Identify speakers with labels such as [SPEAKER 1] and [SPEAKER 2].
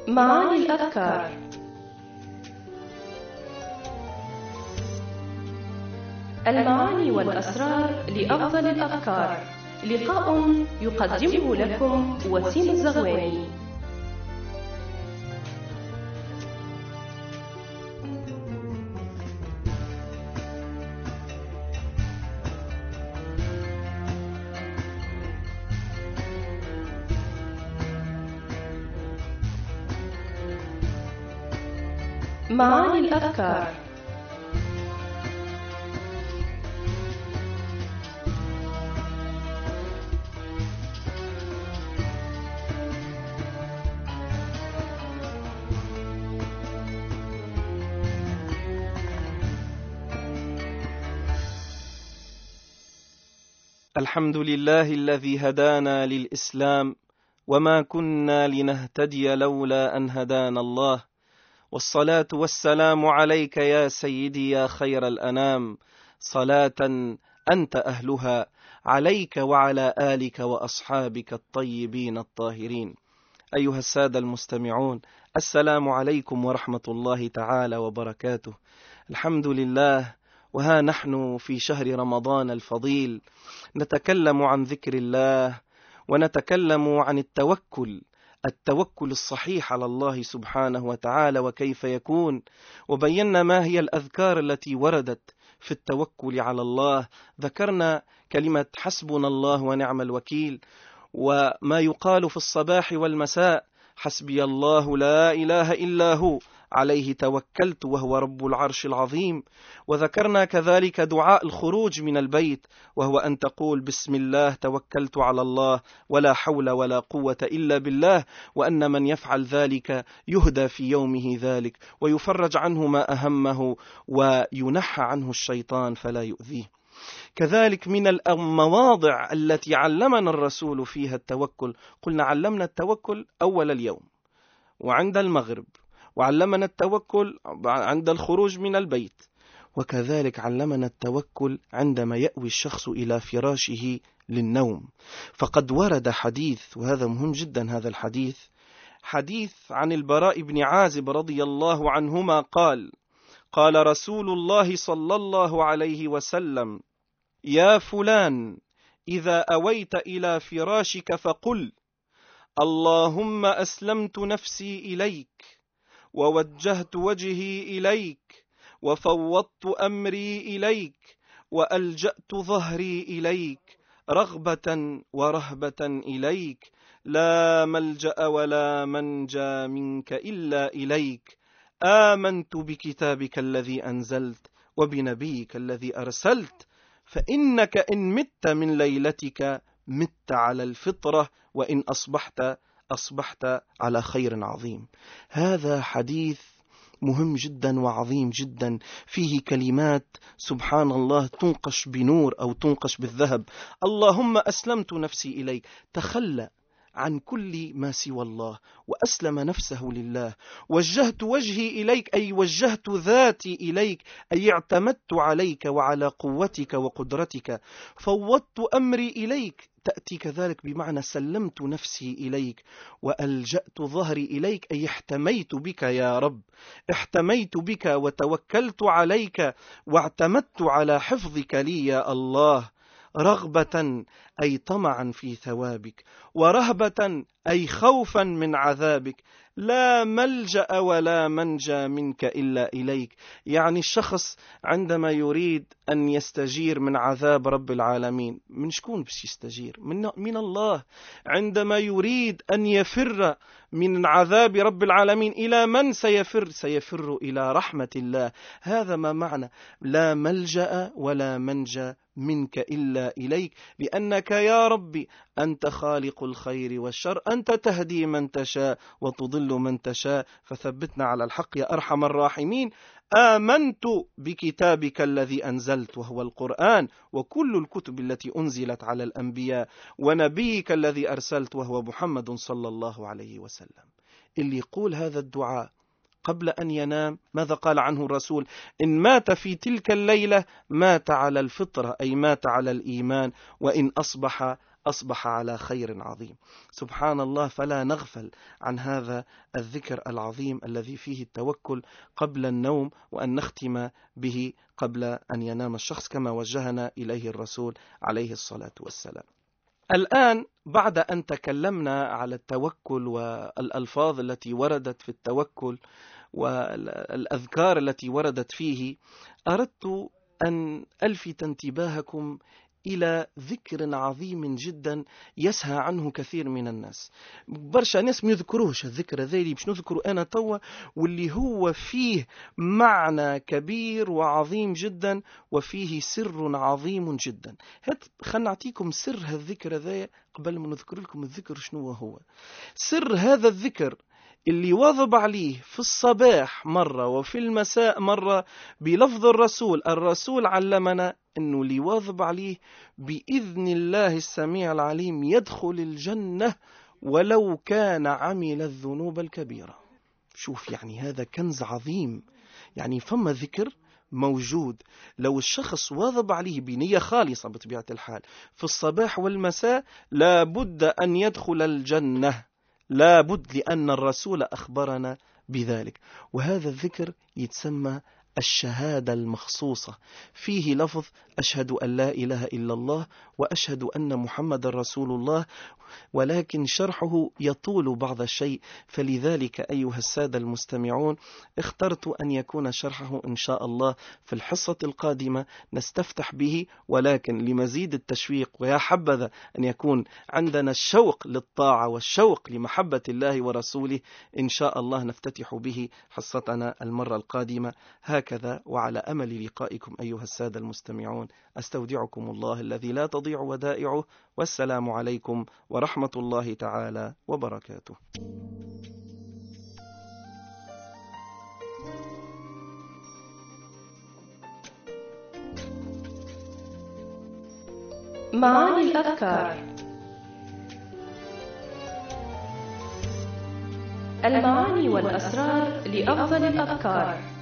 [SPEAKER 1] معاني الأفكار. المعاني والأسرار لأفضل الأفكار. لقاء يقدمه لكم وسيم الزغواني. معاني الأفكار.
[SPEAKER 2] الحمد لله الذي هدانا للإسلام وما كنا لنهتدي لولا أن هدانا الله، والصلاة والسلام عليك يا سيدي يا خير الأنام، صلاة أنت أهلها، عليك وعلى آلك وأصحابك الطيبين الطاهرين. أيها السادة المستمعون، السلام عليكم ورحمة الله تعالى وبركاته. الحمد لله، وها نحن في شهر رمضان الفضيل نتكلم عن ذكر الله، ونتكلم عن التوكل الصحيح على الله سبحانه وتعالى وكيف يكون، وبينا ما هي الأذكار التي وردت في التوكل على الله. ذكرنا كلمة حسبنا الله ونعم الوكيل، وما يقال في الصباح والمساء حسبي الله لا إله إلا هو عليه توكلت وهو رب العرش العظيم. وذكرنا كذلك دعاء الخروج من البيت، وهو أن تقول بسم الله توكلت على الله ولا حول ولا قوة إلا بالله، وأن من يفعل ذلك يهدى في يومه ذلك ويفرج عنه ما أهمه وينحى عنه الشيطان فلا يؤذيه. كذلك من المواضع التي علمنا الرسول فيها التوكل، قلنا علمنا التوكل أول اليوم وعند المغرب، وعلمنا التوكل عند الخروج من البيت، وكذلك علمنا التوكل عندما يأوي الشخص إلى فراشه للنوم. فقد ورد حديث، وهذا مهم جدا، هذا الحديث حديث عن البراء بن عازب رضي الله عنهما قال رسول الله صلى الله عليه وسلم: يا فلان إذا أويت إلى فراشك فقل اللهم أسلمت نفسي إليك ووجهت وجهي إليك وفوضت أمري إليك وألجأت ظهري إليك رغبة ورهبة إليك، لا ملجأ ولا منجى منك إلا إليك، آمنت بكتابك الذي أنزلت وبنبيك الذي أرسلت، فإنك إن مت من ليلتك مت على الفطرة، وإن أصبحت على خير عظيم. هذا حديث مهم جدا وعظيم جدا، فيه كلمات سبحان الله تنقش بنور أو تنقش بالذهب. اللهم أسلمت نفسي إليك، تخلى عن كل ما سوى الله وأسلم نفسه لله. وجهت وجهي إليك، أي وجهت ذاتي إليك، أي اعتمدت عليك وعلى قوتك وقدرتك. فوضت أمري إليك، تأتي كذلك بمعنى سلمت نفسي إليك. وألجأت ظهري إليك، أي احتميت بك يا رب، احتميت بك وتوكلت عليك واعتمدت على حفظك لي يا الله. رغبة أي طمعا في ثوابك، ورهبة أي خوفا من عذابك، لا ملجأ ولا منجى منك إلا إليك. يعني الشخص عندما يريد أن يستجير من عذاب رب العالمين، من شكون بس يستجير؟ من الله. عندما يريد أن يفر من عذاب رب العالمين، إلى من سيفر إلى رحمة الله. هذا ما معنى لا ملجأ ولا منجى منك إلا إليك، لأنك يا ربي أنت خالق الخير والشر، أنت تهدي من تشاء وتضل من تشاء، فثبتنا على الحق يا أرحم الراحمين. آمنت بكتابك الذي أنزلت وهو القرآن وكل الكتب التي أنزلت على الأنبياء، ونبيك الذي أرسلت وهو محمد صلى الله عليه وسلم. اللي يقول هذا الدعاء قبل أن ينام، ماذا قال عنه الرسول؟ إن مات في تلك الليلة مات على الفطرة، أي مات على الإيمان، وإن أصبح على خير عظيم. سبحان الله، فلا نغفل عن هذا الذكر العظيم الذي فيه التوكل قبل النوم، وأن نختم به قبل أن ينام الشخص كما وجهنا إليه الرسول عليه الصلاة والسلام. الآن بعد أن تكلمنا على التوكل والألفاظ التي وردت في التوكل والأذكار التي وردت فيه، أردت أن ألفت انتباهكم إلى ذكر عظيم جدا يسهى عنه كثير من الناس. برشا ناس ما يذكروش الذكر ذي باش نذكره أنا توا، واللي هو فيه معنى كبير وعظيم جدا وفيه سر عظيم جدا. خلنا نعطيكم سر هالذكر ذي قبل ما نذكر لكم الذكر شنو هو. سر هذا الذكر اللي واظب عليه في الصباح مرة وفي المساء مرة بلفظ الرسول علمنا أنه اللي واظب عليه بإذن الله السميع العليم يدخل الجنة ولو كان عمل الذنوب الكبيرة. شوف، يعني هذا كنز عظيم. يعني فما ذكر موجود لو الشخص واظب عليه بنية خالصة بطبيعة الحال في الصباح والمساء لابد أن يدخل الجنة، لابد، لأن الرسول أخبرنا بذلك. وهذا الذكر يتسمى الشهادة المخصوصة، فيه لفظ أشهد أن لا إله إلا الله وأشهد أن محمد رسول الله، ولكن شرحه يطول بعض الشيء، فلذلك أيها السادة المستمعون اخترت أن يكون شرحه إن شاء الله في الحصة القادمة نستفتح به، ولكن لمزيد التشويق ويا حبذا أن يكون عندنا الشوق للطاعة والشوق لمحبة الله ورسوله، إن شاء الله نفتتح به حصتنا المرة القادمة. هكذا وعلى أمل لقائكم أيها السادة المستمعون، أستودعكم الله الذي لا تضيع ودائعه، والسلام عليكم ورحمة الله تعالى وبركاته.
[SPEAKER 1] معاني الأذكار. المعاني والأسرار لأفضل الأذكار.